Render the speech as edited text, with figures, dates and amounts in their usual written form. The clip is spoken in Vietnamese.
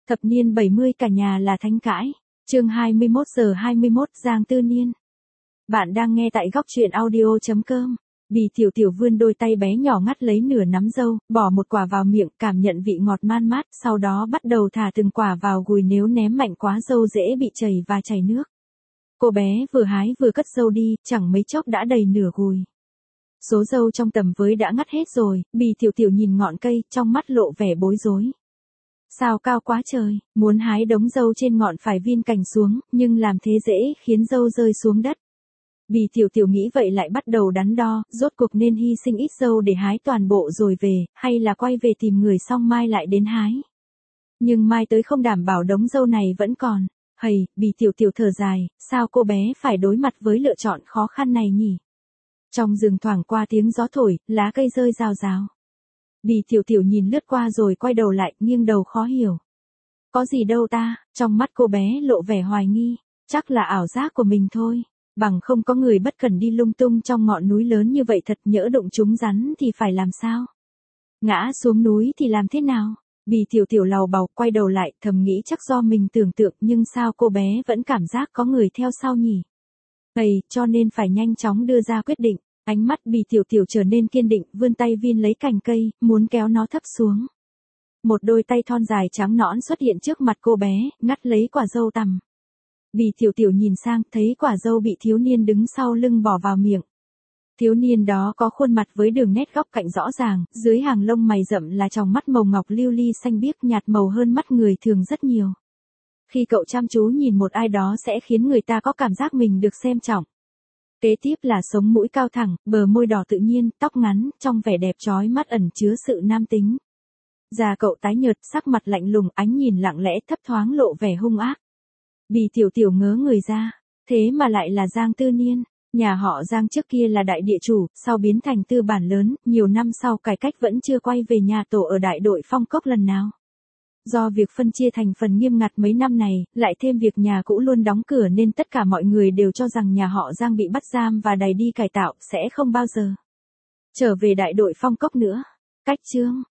Thập niên 70 cả nhà là thánh cãi. Chương 21:21 Giang Tư Niên. Bạn đang nghe tại góc truyện audio.com. Bì Tiểu Tiểu vươn đôi tay bé nhỏ ngắt lấy nửa nắm dâu, bỏ một quả vào miệng, cảm nhận vị ngọt man mát, sau đó bắt đầu thả từng quả vào gùi, nếu ném mạnh quá dâu dễ bị chảy và chảy nước. Cô bé vừa hái vừa cất dâu đi, chẳng mấy chốc đã đầy nửa gùi. Số dâu trong tầm với đã ngắt hết rồi, Bì Tiểu Tiểu nhìn ngọn cây, trong mắt lộ vẻ bối rối. Sao cao quá trời, muốn hái đống dâu trên ngọn phải vin cành xuống, nhưng làm thế dễ khiến dâu rơi xuống đất. Bì Tiểu Tiểu nghĩ vậy lại bắt đầu đắn đo, rốt cuộc nên hy sinh ít dâu để hái toàn bộ rồi về, hay là quay về tìm người xong mai lại đến hái. Nhưng mai tới không đảm bảo đống dâu này vẫn còn. Hầy, Bì Tiểu Tiểu thở dài, sao cô bé phải đối mặt với lựa chọn khó khăn này nhỉ? Trong rừng thoảng qua tiếng gió thổi, lá cây rơi rào rào. Bì Tiểu Tiểu nhìn lướt qua rồi quay đầu lại, nghiêng đầu khó hiểu. Có gì đâu ta, trong mắt cô bé lộ vẻ hoài nghi, chắc là ảo giác của mình thôi. Bằng không có người bất cẩn đi lung tung trong ngọn núi lớn như vậy, thật nhỡ đụng trúng rắn thì phải làm sao? Ngã xuống núi thì làm thế nào? Bì Tiểu Tiểu lầu bầu quay đầu lại, thầm nghĩ chắc do mình tưởng tượng, nhưng sao cô bé vẫn cảm giác có người theo sau nhỉ? Cho nên phải nhanh chóng đưa ra quyết định. Ánh mắt Bì Tiểu Tiểu trở nên kiên định, vươn tay vin lấy cành cây, muốn kéo nó thấp xuống. Một đôi tay thon dài trắng nõn xuất hiện trước mặt cô bé, ngắt lấy quả dâu tằm. Bì Tiểu Tiểu nhìn sang, thấy quả dâu bị thiếu niên đứng sau lưng bỏ vào miệng. Thiếu niên đó có khuôn mặt với đường nét góc cạnh rõ ràng, dưới hàng lông mày rậm là tròng mắt màu ngọc lưu ly xanh biếc, nhạt màu hơn mắt người thường rất nhiều. Khi cậu chăm chú nhìn một ai đó sẽ khiến người ta có cảm giác mình được xem trọng. Kế tiếp là sống mũi cao thẳng, bờ môi đỏ tự nhiên, tóc ngắn, trong vẻ đẹp chói mắt ẩn chứa sự nam tính. Da cậu tái nhợt, sắc mặt lạnh lùng, ánh nhìn lặng lẽ thấp thoáng lộ vẻ hung ác. Bì Tiểu Tiểu ngớ người ra, thế mà lại là Giang Tư Niên. Nhà họ Giang trước kia là đại địa chủ, sau biến thành tư bản lớn, nhiều năm sau cải cách vẫn chưa quay về nhà tổ ở đại đội Phong Cốc lần nào. Do việc phân chia thành phần nghiêm ngặt mấy năm này, lại thêm việc nhà cũ luôn đóng cửa nên tất cả mọi người đều cho rằng nhà họ Giang bị bắt giam và đày đi cải tạo, sẽ không bao giờ trở về đại đội Phong Cốc nữa. Cách chương